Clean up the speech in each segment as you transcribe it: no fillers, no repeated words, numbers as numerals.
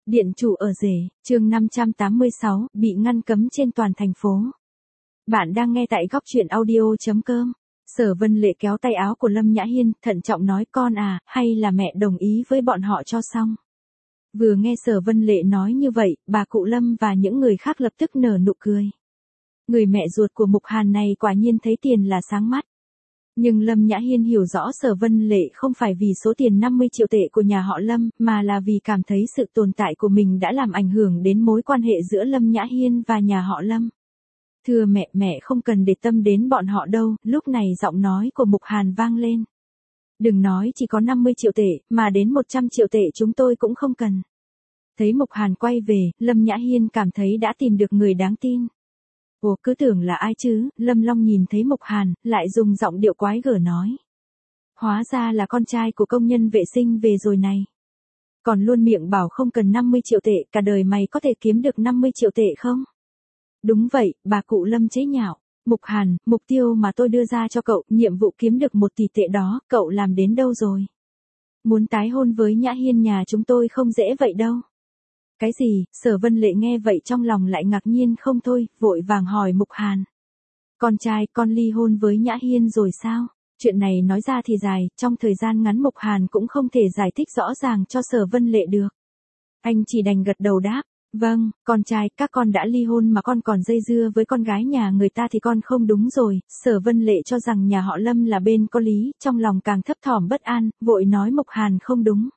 Điện chủ ở rể, chương 586, bị ngăn cấm trên toàn thành phố. Bạn đang nghe tại góc truyện audio.com. Sở Vân Lệ kéo tay áo của Lâm Nhã Hiên, thận trọng nói con à, hay là mẹ đồng ý với bọn họ cho xong. Vừa nghe Sở Vân Lệ nói như vậy, bà cụ Lâm và những người khác lập tức nở nụ cười. Người mẹ ruột của Mục Hàn này quả nhiên thấy tiền là sáng mắt. Nhưng Lâm Nhã Hiên hiểu rõ Sở Vân Lệ không phải vì số tiền 50 triệu tệ của nhà họ Lâm, mà là vì cảm thấy sự tồn tại của mình đã làm ảnh hưởng đến mối quan hệ giữa Lâm Nhã Hiên và nhà họ Lâm. Thưa mẹ không cần để tâm đến bọn họ đâu, lúc này giọng nói của Mục Hàn vang lên. Đừng nói chỉ có 50 triệu tệ, mà đến 100 triệu tệ chúng tôi cũng không cần. Thấy Mục Hàn quay về, Lâm Nhã Hiên cảm thấy đã tìm được người đáng tin. Ồ, cứ tưởng là ai chứ, Lâm Long nhìn thấy Mục Hàn, lại dùng giọng điệu quái gở nói. Hóa ra là con trai của công nhân vệ sinh về rồi này. Còn luôn miệng bảo không cần 50 triệu tệ, cả đời mày có thể kiếm được 50 triệu tệ không? Đúng vậy, bà cụ Lâm chế nhạo. Mục Hàn, mục tiêu mà tôi đưa ra cho cậu, nhiệm vụ kiếm được 1 tỷ tệ đó, cậu làm đến đâu rồi? Muốn tái hôn với Nhã Hiên nhà chúng tôi không dễ vậy đâu. Cái gì? Sở Vân Lệ nghe vậy trong lòng lại ngạc nhiên không thôi, vội vàng hỏi Mục Hàn. Con trai, con ly hôn với Nhã Hiên rồi sao? Chuyện này nói ra thì dài, trong thời gian ngắn Mục Hàn cũng không thể giải thích rõ ràng cho Sở Vân Lệ được. Anh chỉ đành gật đầu đáp. Vâng, con trai, các con đã ly hôn mà con còn dây dưa với con gái nhà người ta thì con không đúng rồi. Sở Vân Lệ cho rằng nhà họ Lâm là bên có lý, trong lòng càng thấp thỏm bất an, vội nói Mục Hàn không đúng.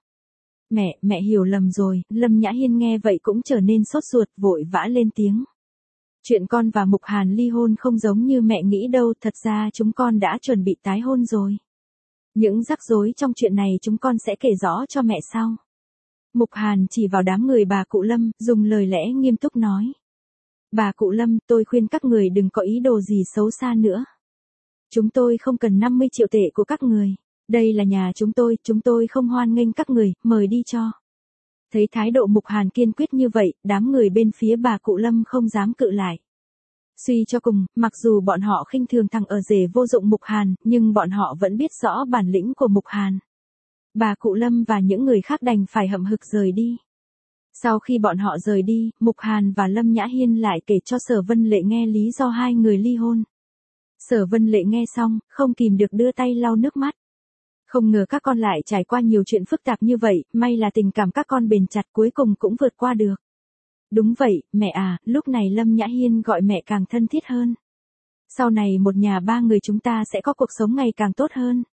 Mẹ hiểu lầm rồi. Lâm Nhã Hiên nghe vậy cũng trở nên sốt ruột, vội vã lên tiếng. Chuyện con và Mục Hàn ly hôn không giống như mẹ nghĩ đâu, thật ra chúng con đã chuẩn bị tái hôn rồi. Những rắc rối trong chuyện này chúng con sẽ kể rõ cho mẹ sau. Mục Hàn chỉ vào đám người bà cụ Lâm, dùng lời lẽ nghiêm túc nói. Bà cụ Lâm, tôi khuyên các người đừng có ý đồ gì xấu xa nữa. Chúng tôi không cần 50 triệu tệ của các người. Đây là nhà chúng tôi không hoan nghênh các người, mời đi cho. Thấy thái độ Mục Hàn kiên quyết như vậy, đám người bên phía bà cụ Lâm không dám cự lại. Suy cho cùng, mặc dù bọn họ khinh thường thằng ở rể vô dụng Mục Hàn, nhưng bọn họ vẫn biết rõ bản lĩnh của Mục Hàn. Bà cụ Lâm và những người khác đành phải hậm hực rời đi. Sau khi bọn họ rời đi, Mục Hàn và Lâm Nhã Hiên lại kể cho Sở Vân Lệ nghe lý do hai người ly hôn. Sở Vân Lệ nghe xong, không kìm được đưa tay lau nước mắt. Không ngờ các con lại trải qua nhiều chuyện phức tạp như vậy, may là tình cảm các con bền chặt cuối cùng cũng vượt qua được. Đúng vậy, mẹ à, lúc này Lâm Nhã Hiên gọi mẹ càng thân thiết hơn. Sau này một nhà ba người chúng ta sẽ có cuộc sống ngày càng tốt hơn.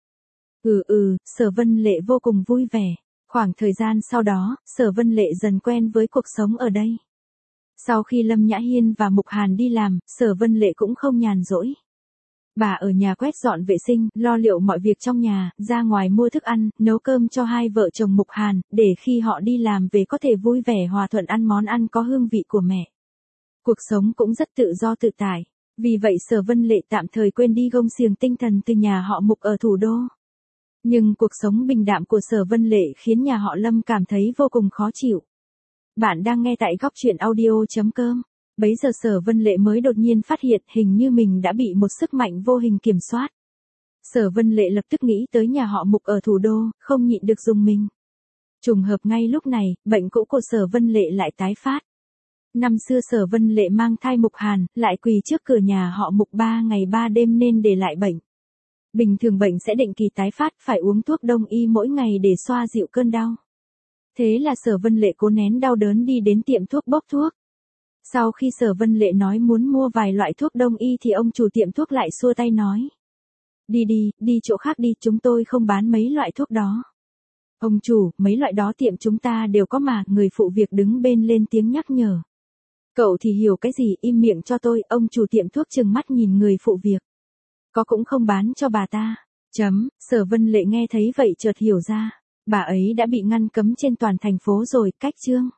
Sở Vân Lệ vô cùng vui vẻ. Khoảng thời gian sau đó, Sở Vân Lệ dần quen với cuộc sống ở đây. Sau khi Lâm Nhã Hiên và Mục Hàn đi làm, Sở Vân Lệ cũng không nhàn rỗi. Bà ở nhà quét dọn vệ sinh, lo liệu mọi việc trong nhà, ra ngoài mua thức ăn, nấu cơm cho hai vợ chồng Mục Hàn, để khi họ đi làm về có thể vui vẻ hòa thuận ăn món ăn có hương vị của mẹ. Cuộc sống cũng rất tự do tự tại. Vì vậy Sở Vân Lệ tạm thời quên đi gông xiềng tinh thần từ nhà họ Mục ở thủ đô. Nhưng cuộc sống bình đạm của Sở Vân Lệ khiến nhà họ Lâm cảm thấy vô cùng khó chịu. Bạn đang nghe tại góc truyện audio.com. Bấy giờ Sở Vân Lệ mới đột nhiên phát hiện hình như mình đã bị một sức mạnh vô hình kiểm soát. Sở Vân Lệ lập tức nghĩ tới nhà họ Mục ở thủ đô, không nhịn được rùng mình. Trùng hợp ngay lúc này, bệnh cũ của Sở Vân Lệ lại tái phát. Năm xưa Sở Vân Lệ mang thai Mục Hàn, lại quỳ trước cửa nhà họ Mục 3 ngày 3 đêm nên để lại bệnh. Bình thường bệnh sẽ định kỳ tái phát, phải uống thuốc đông y mỗi ngày để xoa dịu cơn đau. Thế là Sở Vân Lệ cố nén đau đớn đi đến tiệm thuốc bốc thuốc. Sau khi Sở Vân Lệ nói muốn mua vài loại thuốc đông y thì ông chủ tiệm thuốc lại xua tay nói. Đi chỗ khác đi, chúng tôi không bán mấy loại thuốc đó. Ông chủ, mấy loại đó tiệm chúng ta đều có mà, người phụ việc đứng bên lên tiếng nhắc nhở. Cậu thì hiểu cái gì, im miệng cho tôi, ông chủ tiệm thuốc trừng mắt nhìn người phụ việc. Có cũng không bán cho bà ta. Sở Vân Lệ nghe thấy vậy chợt hiểu ra. Bà ấy đã bị ngăn cấm trên toàn thành phố rồi, cách chương.